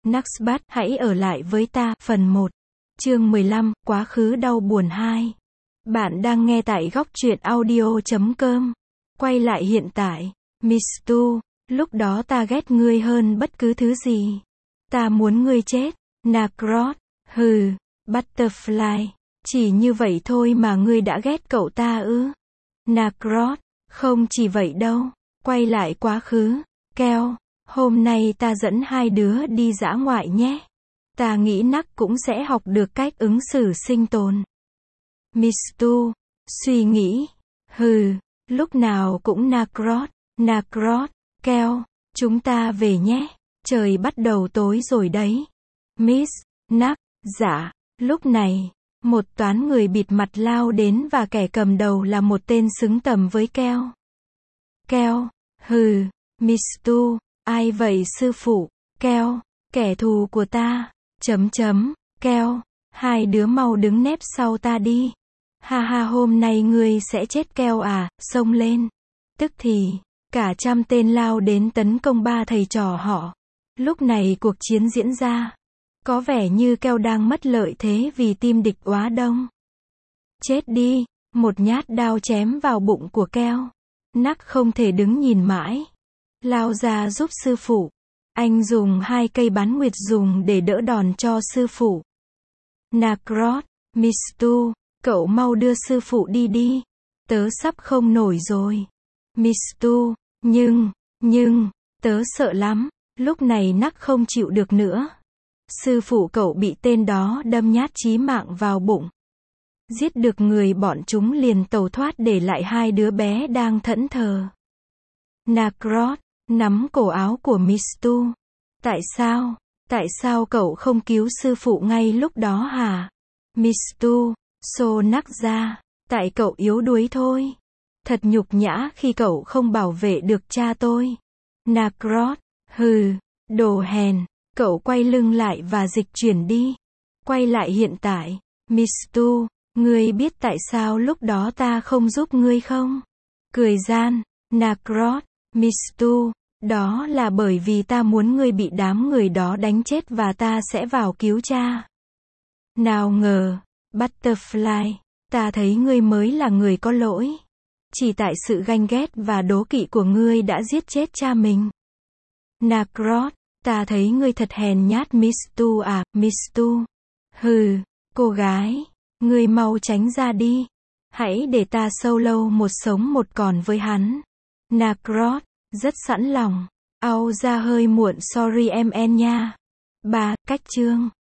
Naxbat, hãy ở lại với ta. Phần 1. Chương 15, quá khứ đau buồn 2. Bạn đang nghe tại góc truyện audio.com. Quay lại hiện tại. Mistu, lúc đó ta ghét ngươi hơn bất cứ thứ gì. Ta muốn ngươi chết. Nacrot, hừ. Butterfly, chỉ như vậy thôi mà ngươi đã ghét cậu ta ư? Nacrot, không chỉ vậy đâu. Quay lại quá khứ. Keo, hôm nay ta dẫn hai đứa đi dã ngoại nhé. Ta nghĩ Nack cũng sẽ học được cách ứng xử sinh tồn. Mistu, suy nghĩ. Hừ, lúc nào cũng Nacrot. Nacrot, Keo, chúng ta về nhé. Trời bắt đầu tối rồi đấy. Miss, Nack, dạ. Lúc này, một toán người bịt mặt lao đến và kẻ cầm đầu là một tên xứng tầm với Keo. Keo, hừ, Mistu, ai vậy sư phụ? Keo, kẻ thù của ta. Keo, hai đứa mau đứng nép sau ta đi. Ha ha, hôm nay ngươi sẽ chết Keo à, xông lên. Tức thì, cả trăm tên lao đến tấn công ba thầy trò họ. Lúc này cuộc chiến diễn ra. Có vẻ như Keo đang mất lợi thế vì team địch quá đông. Chết đi, một nhát đao chém vào bụng của Keo. Nack không thể đứng nhìn mãi. Lao ra giúp sư phụ. Anh dùng hai cây bán nguyệt dùng để đỡ đòn cho sư phụ. Nacrot, Mistu, cậu mau đưa sư phụ đi đi. Tớ sắp không nổi rồi. Mistu, nhưng, tớ sợ lắm. Lúc này Nack không chịu được nữa. Sư phụ cậu bị tên đó đâm nhát chí mạng vào bụng. Giết được người, bọn chúng liền tẩu thoát để lại hai đứa bé đang thẫn thờ. Nacrot, nắm cổ áo của Mistu. Tại sao cậu không cứu sư phụ ngay lúc đó hả? Mistu, xô Nack ra. Tại cậu yếu đuối thôi. Thật nhục nhã khi cậu không bảo vệ được cha tôi. Nacrot, hừ, đồ hèn. Cậu quay lưng lại và dịch chuyển đi. Quay lại hiện tại. Mistu, ngươi biết tại sao lúc đó ta không giúp ngươi không? Cười gian. Nacrot, Mistu, đó là bởi vì ta muốn ngươi bị đám người đó đánh chết và ta sẽ vào cứu cha. Nào ngờ, Butterfly, ta thấy ngươi mới là người có lỗi. Chỉ tại sự ganh ghét và đố kỵ của ngươi đã giết chết cha mình. Nacrot, ta thấy ngươi thật hèn nhát. Mistu à, Mistu. Hừ, cô gái, ngươi mau tránh ra đi. Hãy để ta solo một sống một còn với hắn. Nacrot, rất sẵn lòng. Au ra hơi muộn, sorry em en nha. 3. Cách chương.